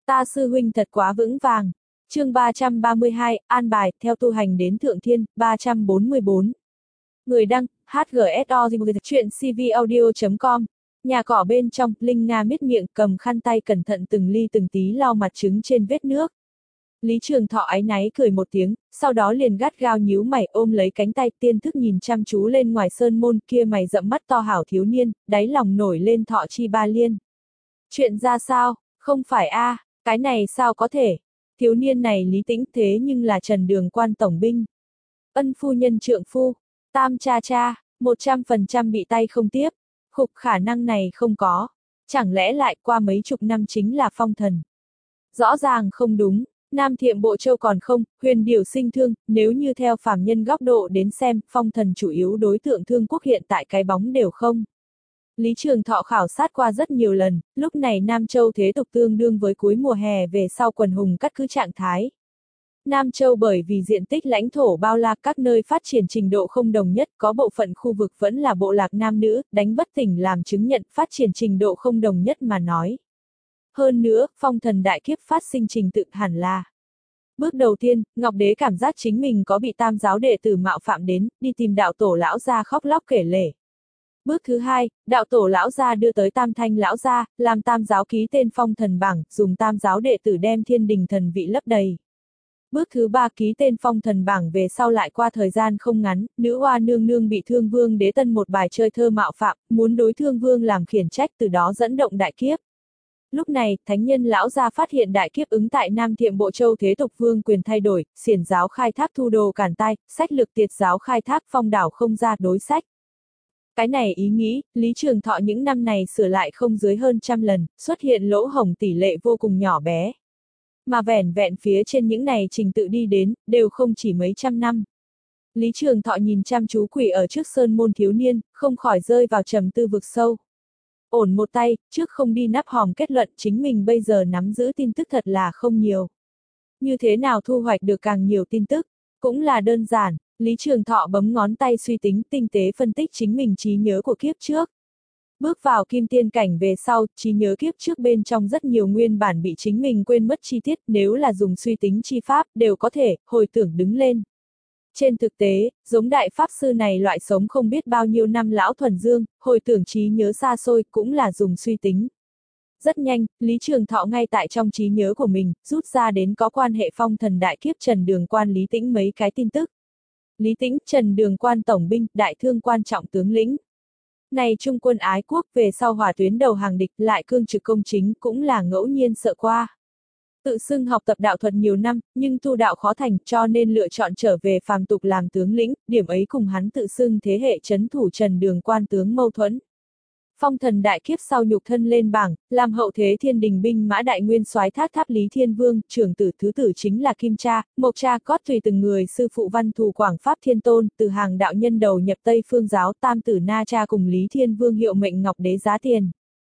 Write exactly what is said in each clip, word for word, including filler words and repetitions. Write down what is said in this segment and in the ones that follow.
Ta sư huynh thật quá vững vàng. Chương ba trăm ba mươi hai, an bài, theo tu hành đến thượng thiên, ba trăm bốn mươi bốn. Người đăng, hát giê ét o chuyện cvaudio chấm com. Nhà cỏ bên trong, Linh Nga miết miệng, cầm khăn tay cẩn thận từng ly từng tí lau mặt trứng trên vết nước. Lý Trường Thọ áy náy cười một tiếng, sau đó liền gắt gao nhíu mày ôm lấy cánh tay tiên thức nhìn chăm chú lên ngoài sơn môn kia mày rậm mắt to hảo thiếu niên, đáy lòng nổi lên thọ chi ba liên. Chuyện ra sao, không phải a à, cái này sao có thể, thiếu niên này Lý Tĩnh thế nhưng là Trần Đường Quan tổng binh. Ân phu nhân trượng phu, tam cha cha, một trăm phần trăm bị tay không tiếp, khục khả năng này không có, chẳng lẽ lại qua mấy chục năm chính là phong thần. Rõ ràng không đúng. Nam Thiệm Bộ Châu còn không, huyền điểu sinh thương, nếu như theo phàm nhân góc độ đến xem, phong thần chủ yếu đối tượng thương quốc hiện tại cái bóng đều không. Lý Trường Thọ khảo sát qua rất nhiều lần, lúc này Nam Châu thế tục tương đương với cuối mùa hè về sau quần hùng cắt cứ trạng thái. Nam Châu bởi vì diện tích lãnh thổ bao la các nơi phát triển trình độ không đồng nhất, có bộ phận khu vực vẫn là bộ lạc nam nữ, đánh bất tỉnh làm chứng nhận phát triển trình độ không đồng nhất mà nói. Hơn nữa, phong thần đại kiếp phát sinh trình tự hẳn là. Bước đầu tiên, Ngọc Đế cảm giác chính mình có bị tam giáo đệ tử mạo phạm đến, đi tìm đạo tổ lão gia khóc lóc kể lể. Bước thứ hai, đạo tổ lão gia đưa tới tam thanh lão gia, làm tam giáo ký tên phong thần bảng, dùng tam giáo đệ tử đem thiên đình thần vị lấp đầy. Bước thứ ba ký tên phong thần bảng về sau lại qua thời gian không ngắn, nữ oa nương nương bị Thương Vương Đế Tân một bài chơi thơ mạo phạm, muốn đối Thương Vương làm khiển trách từ đó dẫn động đại kiếp. Lúc này, thánh nhân lão gia phát hiện đại kiếp ứng tại Nam Thiệm Bộ Châu thế tục vương quyền thay đổi, xiển giáo khai thác thu đồ cản tai, sách lược tiệt giáo khai thác phong đảo không ra đối sách. Cái này ý nghĩ, Lý Trường Thọ những năm này sửa lại không dưới hơn trăm lần, xuất hiện lỗ hổng tỷ lệ vô cùng nhỏ bé. Mà vẻn vẹn phía trên những này trình tự đi đến, đều không chỉ mấy trăm năm. Lý Trường Thọ nhìn chăm chú quỷ ở trước sơn môn thiếu niên, không khỏi rơi vào trầm tư vực sâu. Ổn một tay, trước không đi nắp hòm kết luận chính mình bây giờ nắm giữ tin tức thật là không nhiều. Như thế nào thu hoạch được càng nhiều tin tức, cũng là đơn giản, Lý Trường Thọ bấm ngón tay suy tính tinh tế phân tích chính mình trí nhớ của kiếp trước. Bước vào kim tiên cảnh về sau, trí nhớ kiếp trước bên trong rất nhiều nguyên bản bị chính mình quên mất chi tiết nếu là dùng suy tính chi pháp đều có thể hồi tưởng đứng lên. Trên thực tế, giống đại pháp sư này loại sống không biết bao nhiêu năm lão thuần dương, hồi tưởng trí nhớ xa xôi cũng là dùng suy tính. Rất nhanh, Lý Trường Thọ ngay tại trong trí nhớ của mình, rút ra đến có quan hệ phong thần đại kiếp Trần Đường Quan Lý Tĩnh mấy cái tin tức. Lý Tĩnh, Trần Đường Quan tổng binh, đại thương quan trọng tướng lĩnh. Này trung quân ái quốc về sau hỏa tuyến đầu hàng địch lại cương trực công chính cũng là ngẫu nhiên sợ qua. Tự xưng học tập đạo thuật nhiều năm, nhưng tu đạo khó thành cho nên lựa chọn trở về phàm tục làm tướng lĩnh, điểm ấy cùng hắn tự xưng thế hệ trấn thủ Trần Đường Quan tướng mâu thuẫn. Phong thần đại kiếp sau nhục thân lên bảng, làm hậu thế thiên đình binh mã đại nguyên soái thác tháp Lý Thiên Vương, trưởng tử thứ tử chính là Kim Cha, Mộc Cha cót tùy từng người sư phụ văn thù Quảng Pháp Thiên Tôn, từ hàng đạo nhân đầu nhập Tây Phương giáo tam tử Na Cha cùng Lý Thiên Vương hiệu mệnh Ngọc Đế giá tiền.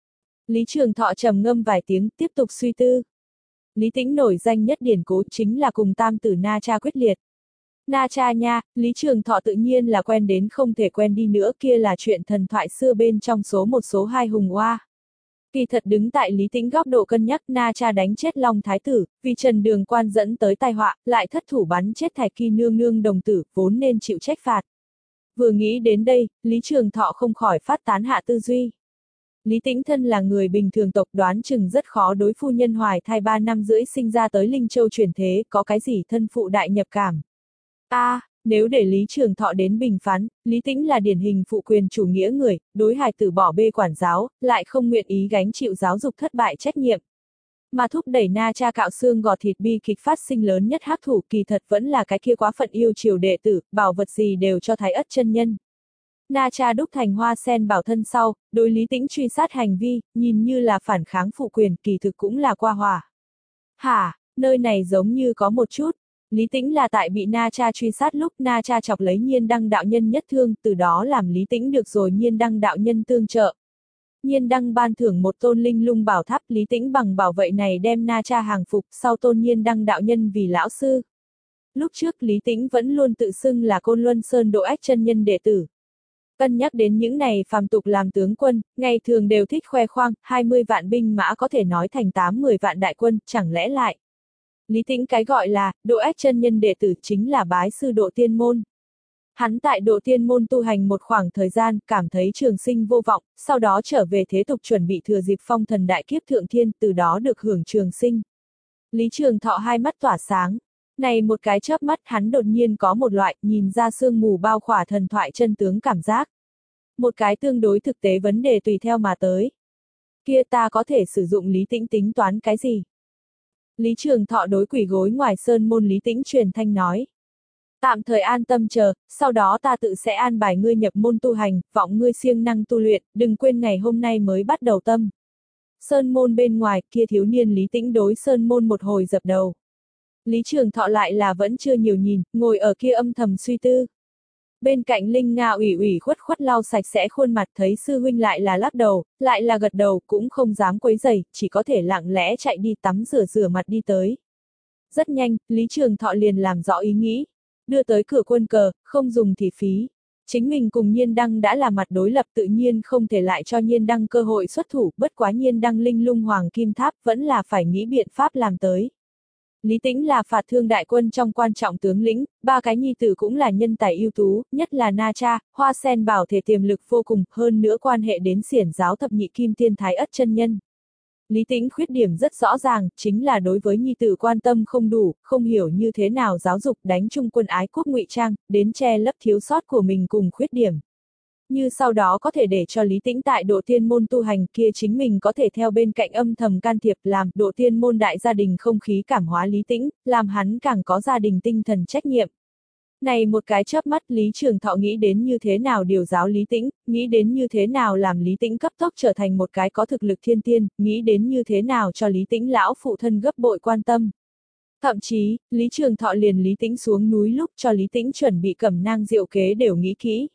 Lý Trường Thọ trầm ngâm vài tiếng, tiếp tục suy tư. Lý Tĩnh nổi danh nhất điển cố chính là cùng tam tử Na Cha quyết liệt. Na Cha nha, Lý Trường Thọ tự nhiên là quen đến không thể quen đi nữa, kia là chuyện thần thoại xưa bên trong số một số hai hùng oa. Kỳ thật đứng tại Lý Tĩnh góc độ cân nhắc, Na Cha đánh chết Long Thái Tử, vì Trần Đường Quan dẫn tới tai họa, lại thất thủ bắn chết Thạch Kỳ nương nương đồng tử, vốn nên chịu trách phạt. Vừa nghĩ đến đây, Lý Trường Thọ không khỏi phát tán hạ tư duy. Lý Tĩnh thân là người bình thường tộc, đoán chừng rất khó đối phu nhân hoài thai ba năm rưỡi sinh ra tới Linh Châu chuyển thế, có cái gì thân phụ đại nhập cảm. A, à, nếu để Lý Trường Thọ đến bình phán, Lý Tĩnh là điển hình phụ quyền chủ nghĩa người, đối hài tử bỏ bê quản giáo, lại không nguyện ý gánh chịu giáo dục thất bại trách nhiệm. Mà thúc đẩy Na Cha cạo xương gọt thịt bi kịch phát sinh lớn nhất hắc thủ kỳ thật vẫn là cái kia quá phận yêu chiều đệ tử, bảo vật gì đều cho Thái Ất chân nhân. Na Cha đúc thành hoa sen bảo thân sau, đối Lý Tĩnh truy sát hành vi, nhìn như là phản kháng phụ quyền, kỳ thực cũng là qua hỏa. Hả, nơi này giống như có một chút. Lý Tĩnh là tại bị Na Cha truy sát lúc Na Cha chọc lấy Nhiên Đăng đạo nhân nhất thương, từ đó làm Lý Tĩnh được rồi Nhiên Đăng đạo nhân tương trợ. Nhiên Đăng ban thưởng một tôn linh lung bảo tháp, Lý Tĩnh bằng bảo vệ này đem Na Cha hàng phục, sau tôn Nhiên Đăng đạo nhân vì lão sư. Lúc trước Lý Tĩnh vẫn luôn tự xưng là Côn Luân Sơn Độ Ách chân nhân đệ tử. Cân nhắc đến những này phàm tục làm tướng quân, ngày thường đều thích khoe khoang, hai mươi vạn binh mã có thể nói thành tám mười vạn đại quân, chẳng lẽ lại. Lý Tĩnh cái gọi là, Độ Ách chân nhân đệ tử chính là bái sư Độ Tiên Môn. Hắn tại Độ Tiên Môn tu hành một khoảng thời gian, cảm thấy trường sinh vô vọng, sau đó trở về thế tục chuẩn bị thừa dịp phong thần đại kiếp thượng thiên, từ đó được hưởng trường sinh. Lý Trường Thọ hai mắt tỏa sáng. Này một cái chớp mắt hắn đột nhiên có một loại nhìn ra sương mù bao khỏa thần thoại chân tướng cảm giác. Một cái tương đối thực tế vấn đề tùy theo mà tới. Kia ta có thể sử dụng Lý Tĩnh tính toán cái gì? Lý Trường Thọ đối quỷ gối ngoài sơn môn Lý Tĩnh truyền thanh nói. Tạm thời an tâm chờ, sau đó ta tự sẽ an bài ngươi nhập môn tu hành, vọng ngươi siêng năng tu luyện, đừng quên ngày hôm nay mới bắt đầu tâm. Sơn môn bên ngoài, kia thiếu niên Lý Tĩnh đối sơn môn một hồi dập đầu. Lý Trường Thọ lại là vẫn chưa nhiều nhìn, ngồi ở kia âm thầm suy tư. Bên cạnh Linh Nga ủy ủy khuất khuất lau sạch sẽ khuôn mặt thấy sư huynh lại là lắc đầu, lại là gật đầu, cũng không dám quấy rầy, chỉ có thể lặng lẽ chạy đi tắm rửa rửa mặt đi tới. Rất nhanh, Lý Trường Thọ liền làm rõ ý nghĩ. Đưa tới cửa quân cờ, không dùng thì phí. Chính mình cùng Nhiên Đăng đã là mặt đối lập tự nhiên không thể lại cho Nhiên Đăng cơ hội xuất thủ, bất quá Nhiên Đăng linh lung hoàng kim tháp vẫn là phải nghĩ biện pháp làm tới. Lý Tĩnh là phạt thương đại quân trong quan trọng tướng lĩnh, ba cái nhi tử cũng là nhân tài ưu tú, nhất là Na Cha, Hoa Sen bảo thể tiềm lực vô cùng, hơn nữa quan hệ đến xiển giáo thập nhị kim tiên thái ất chân nhân. Lý Tĩnh khuyết điểm rất rõ ràng, chính là đối với nhi tử quan tâm không đủ, không hiểu như thế nào giáo dục đánh chung quân ái quốc ngụy trang, đến che lấp thiếu sót của mình cùng khuyết điểm. Như sau đó có thể để cho Lý Tĩnh tại Độ Tiên Môn tu hành kia chính mình có thể theo bên cạnh âm thầm can thiệp làm Độ Tiên Môn đại gia đình không khí cảm hóa Lý Tĩnh, làm hắn càng có gia đình tinh thần trách nhiệm. Này một cái chớp mắt Lý Trường Thọ nghĩ đến như thế nào điều giáo Lý Tĩnh, nghĩ đến như thế nào làm Lý Tĩnh cấp tốc trở thành một cái có thực lực thiên tiên, nghĩ đến như thế nào cho Lý Tĩnh lão phụ thân gấp bội quan tâm. Thậm chí, Lý Trường Thọ liền Lý Tĩnh xuống núi lúc cho Lý Tĩnh chuẩn bị cẩm nang diệu kế đều nghĩ kỹ.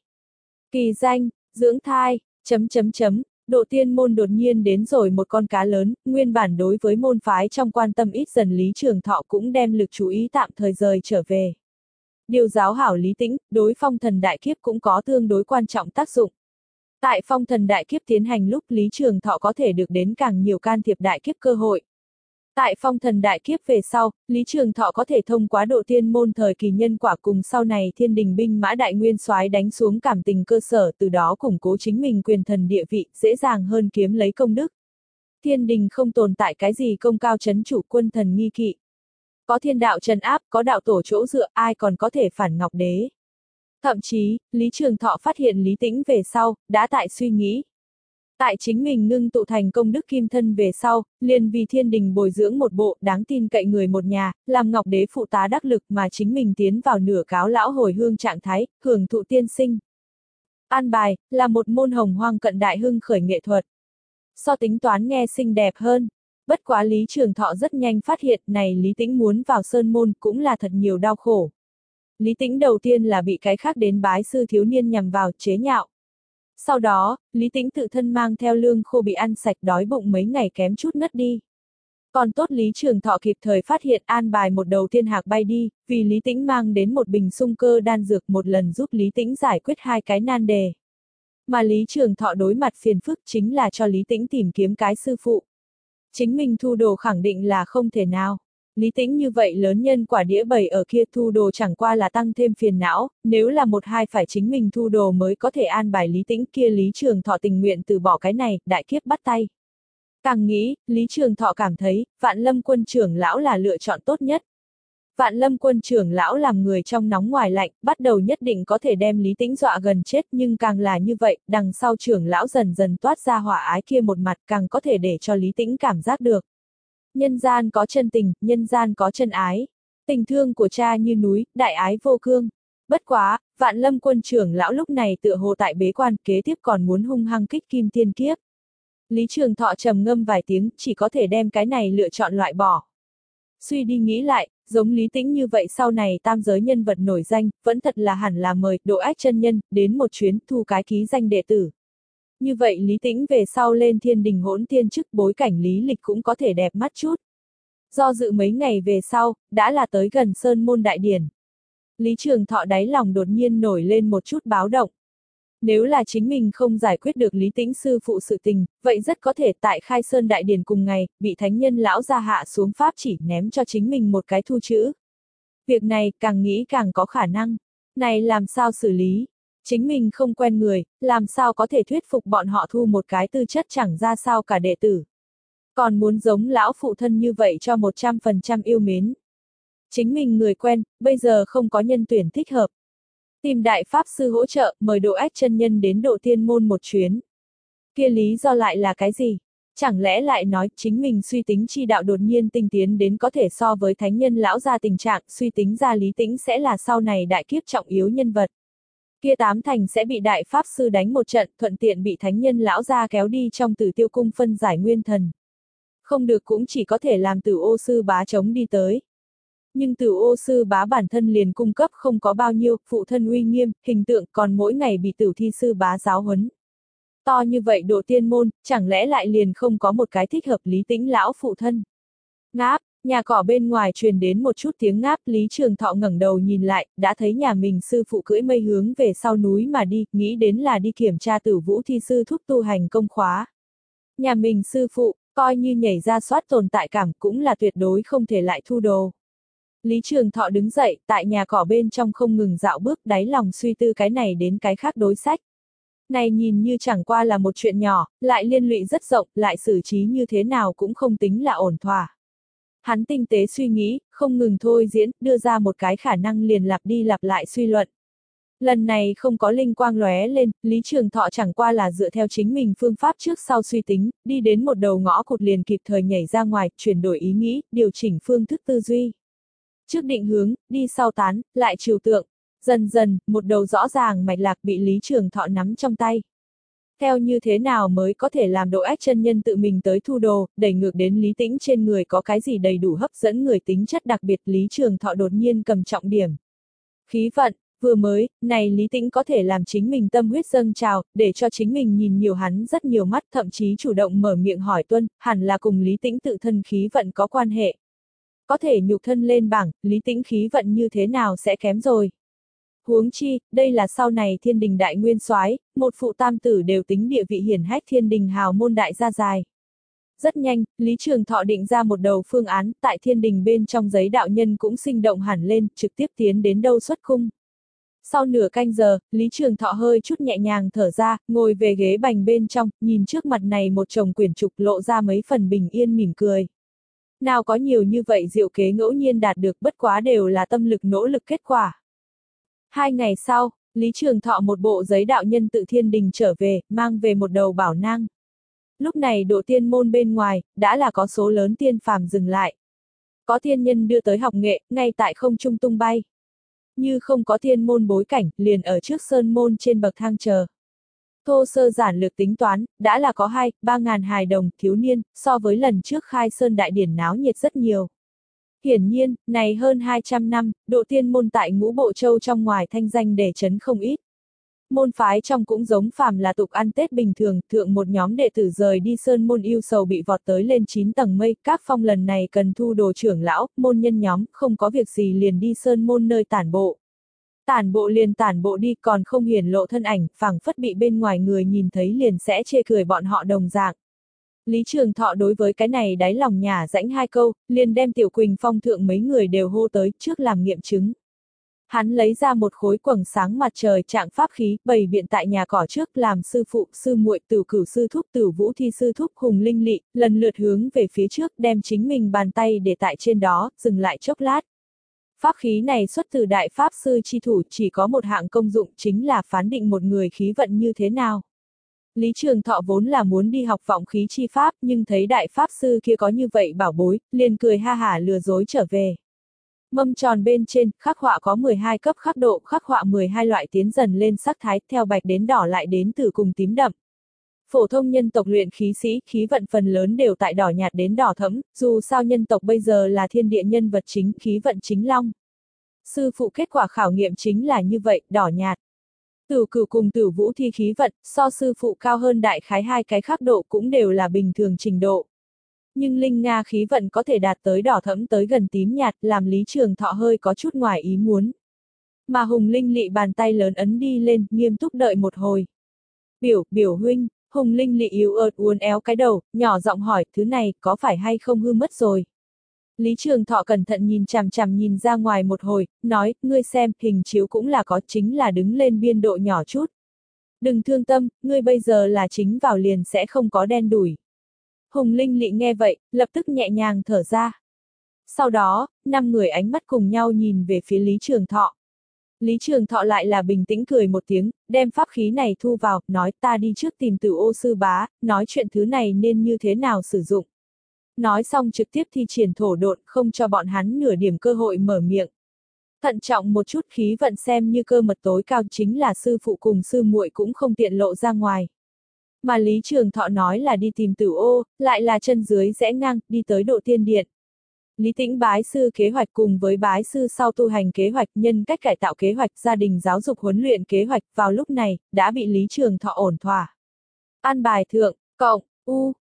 Kỳ danh, dưỡng thai, chấm chấm chấm, Độ Tiên Môn đột nhiên đến rồi một con cá lớn, nguyên bản đối với môn phái trong quan tâm ít dần Lý Trường Thọ cũng đem lực chú ý tạm thời rời trở về. Điều giáo hảo Lý Tĩnh, đối phong thần đại kiếp cũng có tương đối quan trọng tác dụng. Tại phong thần đại kiếp tiến hành lúc Lý Trường Thọ có thể được đến càng nhiều can thiệp đại kiếp cơ hội. Tại phong thần đại kiếp về sau, Lý Trường Thọ có thể thông qua Độ Tiên Môn thời kỳ nhân quả cùng sau này thiên đình binh mã đại nguyên soái đánh xuống cảm tình cơ sở từ đó củng cố chính mình quyền thần địa vị, dễ dàng hơn kiếm lấy công đức. Thiên đình không tồn tại cái gì công cao chấn chủ quân thần nghi kỵ. Có thiên đạo trấn áp, có đạo tổ chỗ dựa, ai còn có thể phản Ngọc Đế. Thậm chí, Lý Trường Thọ phát hiện Lý Tĩnh về sau, đã tại suy nghĩ. Tại chính mình ngưng tụ thành công đức kim thân về sau, liền vì thiên đình bồi dưỡng một bộ đáng tin cậy người một nhà, làm Ngọc Đế phụ tá đắc lực mà chính mình tiến vào nửa cáo lão hồi hương trạng thái, hưởng thụ tiên sinh. An bài, là một môn hồng hoang cận đại hưng khởi nghệ thuật. So tính toán nghe xinh đẹp hơn. Bất quá Lý Trường Thọ rất nhanh phát hiện này Lý Tĩnh muốn vào sơn môn cũng là thật nhiều đau khổ. Lý Tĩnh đầu tiên là bị cái khác đến bái sư thiếu niên nhằm vào chế nhạo. Sau đó, Lý Tĩnh tự thân mang theo lương khô bị ăn sạch đói bụng mấy ngày kém chút ngất đi. Còn tốt Lý Trường Thọ kịp thời phát hiện an bài một đầu thiên hạc bay đi, vì Lý Tĩnh mang đến một bình sung cơ đan dược một lần giúp Lý Tĩnh giải quyết hai cái nan đề. Mà Lý Trường Thọ đối mặt phiền phức chính là cho Lý Tĩnh tìm kiếm cái sư phụ. Chính mình thu đồ khẳng định là không thể nào. Lý Tĩnh như vậy lớn nhân quả đĩa bầy ở kia thu đồ chẳng qua là tăng thêm phiền não, nếu là một hai phải chính mình thu đồ mới có thể an bài Lý Tĩnh kia Lý Trường Thọ tình nguyện từ bỏ cái này, đại kiếp bắt tay. Càng nghĩ, Lý Trường Thọ cảm thấy, Vạn Lâm Quân trưởng lão là lựa chọn tốt nhất. Vạn Lâm Quân trưởng lão làm người trong nóng ngoài lạnh, bắt đầu nhất định có thể đem Lý Tĩnh dọa gần chết nhưng càng là như vậy, đằng sau trưởng lão dần dần toát ra hỏa ái kia một mặt càng có thể để cho Lý Tĩnh cảm giác được. Nhân gian có chân tình, nhân gian có chân ái. Tình thương của cha như núi, đại ái vô cương. Bất quá, Vạn Lâm Quân trưởng lão lúc này tựa hồ tại bế quan, kế tiếp còn muốn hung hăng kích kim tiên kiếp. Lý Trường Thọ trầm ngâm vài tiếng, chỉ có thể đem cái này lựa chọn loại bỏ. Suy đi nghĩ lại, giống Lý Tĩnh như vậy sau này tam giới nhân vật nổi danh, vẫn thật là hẳn là mời Độ Ách chân nhân đến một chuyến thu cái ký danh đệ tử. Như vậy Lý Tĩnh về sau lên thiên đình hỗn tiên chức bối cảnh lý lịch cũng có thể đẹp mắt chút. Do dự mấy ngày về sau, đã là tới gần Sơn Môn Đại Điển. Lý Trường Thọ đáy lòng đột nhiên nổi lên một chút báo động. Nếu là chính mình không giải quyết được Lý Tĩnh sư phụ sự tình, vậy rất có thể tại Khai Sơn Đại Điển cùng ngày, bị thánh nhân lão gia hạ xuống pháp chỉ ném cho chính mình một cái thu chữ. Việc này càng nghĩ càng có khả năng. Này làm sao xử lý? Chính mình không quen người, làm sao có thể thuyết phục bọn họ thu một cái tư chất chẳng ra sao cả đệ tử. Còn muốn giống lão phụ thân như vậy cho một trăm phần trăm yêu mến. Chính mình người quen, bây giờ không có nhân tuyển thích hợp. Tìm đại pháp sư hỗ trợ, mời Độ Ách chân nhân đến Độ Tiên môn một chuyến. Kia lý do lại là cái gì? Chẳng lẽ lại nói chính mình suy tính chi đạo đột nhiên tinh tiến đến có thể so với thánh nhân lão gia tình trạng, suy tính ra Lý Tĩnh sẽ là sau này đại kiếp trọng yếu nhân vật. Kia tám thành sẽ bị đại pháp sư đánh một trận, thuận tiện bị thánh nhân lão gia kéo đi trong Tử Tiêu cung phân giải nguyên thần. Không được cũng chỉ có thể làm Tử Ô sư bá chống đi tới. Nhưng Tử Ô sư bá bản thân liền cung cấp không có bao nhiêu, phụ thân uy nghiêm, hình tượng còn mỗi ngày bị Tử Thi sư bá giáo huấn. To như vậy Độ Tiên môn, chẳng lẽ lại liền không có một cái thích hợp Lý Tĩnh lão phụ thân. Ngáp, nhà cỏ bên ngoài truyền đến một chút tiếng ngáp, Lý Trường Thọ ngẩng đầu nhìn lại, đã thấy nhà mình sư phụ cưỡi mây hướng về sau núi mà đi, nghĩ đến là đi kiểm tra Tử Vũ thi sư thúc tu hành công khóa. Nhà mình sư phụ, coi như nhảy ra soát tồn tại cảm cũng là tuyệt đối không thể lại thu đồ. Lý Trường Thọ đứng dậy, tại nhà cỏ bên trong không ngừng dạo bước, đáy lòng suy tư cái này đến cái khác đối sách. Này nhìn như chẳng qua là một chuyện nhỏ, lại liên lụy rất rộng, lại xử trí như thế nào cũng không tính là ổn thỏa. Hắn tinh tế suy nghĩ, không ngừng thôi diễn, đưa ra một cái khả năng liền lặp đi lặp lại suy luận. Lần này không có linh quang lóe lên, Lý Trường Thọ chẳng qua là dựa theo chính mình phương pháp trước sau suy tính, đi đến một đầu ngõ cụt liền kịp thời nhảy ra ngoài, chuyển đổi ý nghĩ, điều chỉnh phương thức tư duy. Trước định hướng, đi sau tán, lại trừu tượng. Dần dần, một đầu rõ ràng mạch lạc bị Lý Trường Thọ nắm trong tay. Theo như thế nào mới có thể làm Độ Ách chân nhân tự mình tới thu đồ, đẩy ngược đến Lý Tĩnh trên người có cái gì đầy đủ hấp dẫn người tính chất đặc biệt, Lý Trường Thọ đột nhiên cầm trọng điểm. Khí vận, vừa mới, này Lý Tĩnh có thể làm chính mình tâm huyết dâng trào, để cho chính mình nhìn nhiều hắn rất nhiều mắt, thậm chí chủ động mở miệng hỏi tuân, hẳn là cùng Lý Tĩnh tự thân khí vận có quan hệ. Có thể nhục thân lên bảng, Lý Tĩnh khí vận như thế nào sẽ kém rồi. Huống chi, đây là sau này thiên đình đại nguyên soái, một phụ tam tử đều tính địa vị hiển hách thiên đình hào môn đại gia dài. Rất nhanh, Lý Trường Thọ định ra một đầu phương án, tại thiên đình bên trong giấy đạo nhân cũng sinh động hẳn lên, trực tiếp tiến đến đâu xuất khung. Sau nửa canh giờ, Lý Trường Thọ hơi chút nhẹ nhàng thở ra, ngồi về ghế bành bên trong, nhìn trước mặt này một chồng quyển trục lộ ra mấy phần bình yên mỉm cười. Nào có nhiều như vậy diệu kế ngẫu nhiên đạt được, bất quá đều là tâm lực nỗ lực kết quả. Hai ngày sau, Lý Trường Thọ một bộ giấy đạo nhân tự thiên đình trở về, mang về một đầu bảo nang. Lúc này Độ Tiên môn bên ngoài, đã là có số lớn tiên phàm dừng lại. Có thiên nhân đưa tới học nghệ, ngay tại không trung tung bay. Như không có thiên môn bối cảnh, liền ở trước sơn môn trên bậc thang chờ. Thô sơ giản lược tính toán, đã là có hai, ba ngàn hài đồng, thiếu niên, so với lần trước khai sơn đại điển náo nhiệt rất nhiều. Hiển nhiên, này hơn hai trăm năm, Độ Tiên môn tại Ngũ Bộ Châu trong ngoài thanh danh để chấn không ít. Môn phái trong cũng giống phàm là tục ăn Tết bình thường, thượng một nhóm đệ tử rời đi sơn môn yêu sầu bị vọt tới lên chín tầng mây, các phong lần này cần thu đồ trưởng lão, môn nhân nhóm, không có việc gì liền đi sơn môn nơi tản bộ. Tản bộ liền tản bộ đi, còn không hiển lộ thân ảnh, phảng phất bị bên ngoài người nhìn thấy liền sẽ chê cười bọn họ đồng dạng. Lý Trường Thọ đối với cái này đáy lòng nhả rãnh hai câu, liền đem Tiểu Quỳnh Phong thượng mấy người đều hô tới, trước làm nghiệm chứng. Hắn lấy ra một khối quầng sáng mặt trời trạng pháp khí, bày biện tại nhà cỏ trước, làm sư phụ, sư muội, Tử Cửu sư thúc, Tử Vũ thi sư thúc, Hùng Linh Lị, lần lượt hướng về phía trước, đem chính mình bàn tay để tại trên đó, dừng lại chốc lát. Pháp khí này xuất từ đại pháp sư chi thủ, chỉ có một hạng công dụng, chính là phán định một người khí vận như thế nào. Lý Trường Thọ vốn là muốn đi học vọng khí chi pháp, nhưng thấy đại pháp sư kia có như vậy bảo bối, liền cười ha hả lừa dối trở về. Mâm tròn bên trên, khắc họa có mười hai cấp khắc độ, khắc họa mười hai loại tiến dần lên sắc thái, theo bạch đến đỏ lại đến từ cùng tím đậm. Phổ thông nhân tộc luyện khí sĩ, khí vận phần lớn đều tại đỏ nhạt đến đỏ thẫm, dù sao nhân tộc bây giờ là thiên địa nhân vật chính, khí vận chính long. Sư phụ kết quả khảo nghiệm chính là như vậy, đỏ nhạt. Tử Cửu cùng Tử Vũ thi khí vận, so sư phụ cao hơn đại khái hai cái khắc độ cũng đều là bình thường trình độ. Nhưng Linh Nga khí vận có thể đạt tới đỏ thẫm tới gần tím nhạt, làm Lý Trường Thọ hơi có chút ngoài ý muốn. Mà Hùng Linh Lị bàn tay lớn ấn đi lên, nghiêm túc đợi một hồi. Biểu, biểu huynh, Hùng Linh Lị yếu ớt uốn éo cái đầu, nhỏ giọng hỏi, thứ này, có phải hay không hư mất rồi? Lý Trường Thọ cẩn thận nhìn chằm chằm nhìn ra ngoài một hồi, nói, ngươi xem, hình chiếu cũng là có, chính là đứng lên biên độ nhỏ chút. Đừng thương tâm, ngươi bây giờ là chính vào liền sẽ không có đen đủi. Hùng Linh Lị nghe vậy, lập tức nhẹ nhàng thở ra. Sau đó, năm người ánh mắt cùng nhau nhìn về phía Lý Trường Thọ. Lý Trường Thọ lại là bình tĩnh cười một tiếng, đem pháp khí này thu vào, nói ta đi trước tìm Tử Ô sư bá, nói chuyện thứ này nên như thế nào sử dụng. Nói xong trực tiếp thi triển thổ độn, không cho bọn hắn nửa điểm cơ hội mở miệng. Thận trọng một chút, khí vận xem như cơ mật tối cao, chính là sư phụ cùng sư muội cũng không tiện lộ ra ngoài. Mà Lý Trường Thọ nói là đi tìm Tử Ô, lại là chân dưới rẽ ngang, đi tới Độ Tiên Điện. Lý Tĩnh bái sư kế hoạch cùng với bái sư sau tu hành kế hoạch, nhân cách cải tạo kế hoạch, gia đình giáo dục huấn luyện kế hoạch, vào lúc này, đã bị Lý Trường Thọ ổn thỏa. An bài thượng, cộng, u,